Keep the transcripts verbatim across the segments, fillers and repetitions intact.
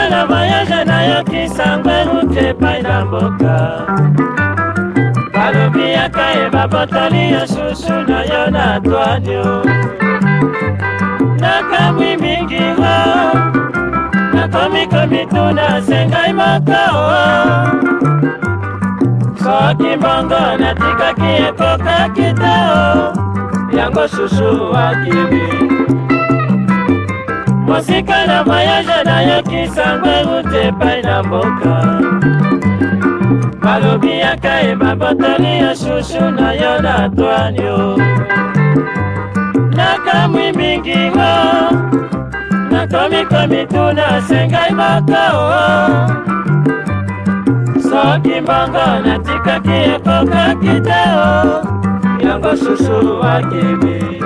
na voyage na yo kisangwe rute pai na mboka balobi yaka e babotoli yo susu na yo na twanyo nakamwi mingi o nakomi komituna sengai makao soki mbongo natikaki ekoka kitao yango susu wakibi mosika na voyage na yo kisangwe rute pai na mboka balobi yaka e babotoli yo susu na yo na twanyo nakamwi mingi o nakomi komituna sengai makao soki mbongo natikaki ekoka kitao yango susu wakibi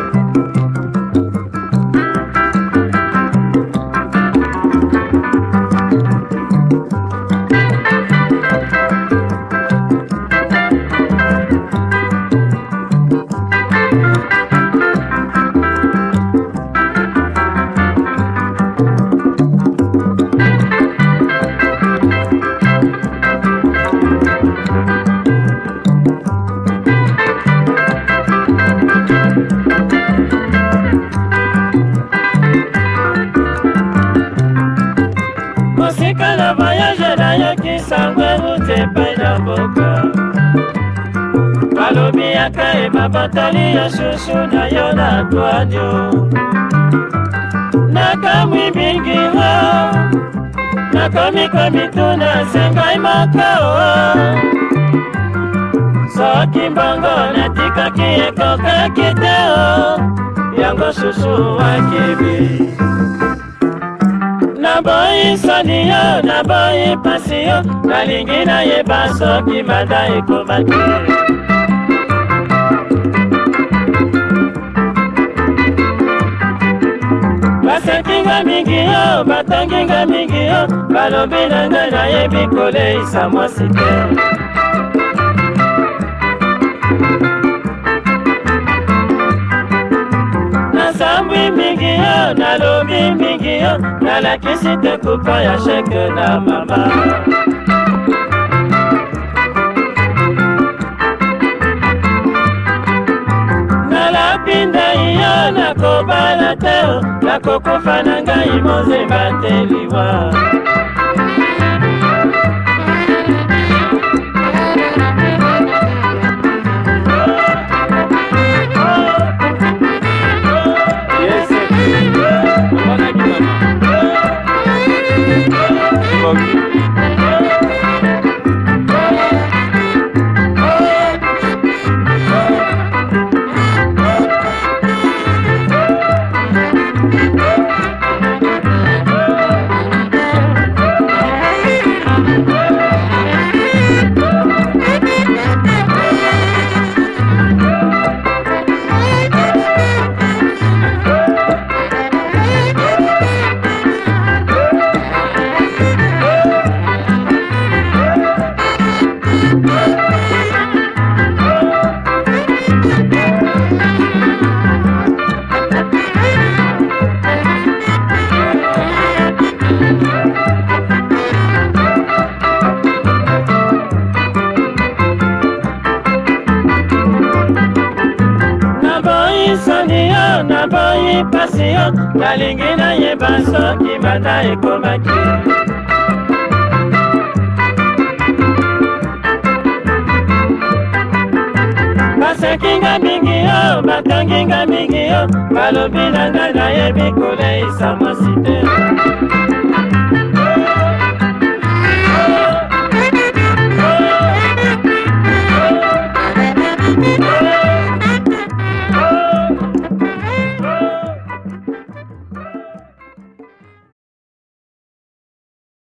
mosika na voyage na yo kisangwe rute pai na mboka balobi yaka e babotoli yo susu na yo na twanyo nakamwi mingi o nakomi komituna sengai makao soki mbongo natikaki ekoka kitao yango susu wakibi naboyi soni yo naboyi pasi yo nalingi nayeba soki manda ekomaki basekinga mingi yo batanginga mingi yo balobi na ngai nayebi koleisa mwasi te nasambwi mingi yo nalobi mingi yo nalakisi te kupa ya sheke na mama nalapinda iyo nakobala te nakokufa na ngai mozemba te liwa naboyi pasi yo nalingi nayeba soki manda ekomaki basekinga mingi yo batanginga mingi yo balobi na ngai nayebi koleisa mwasi te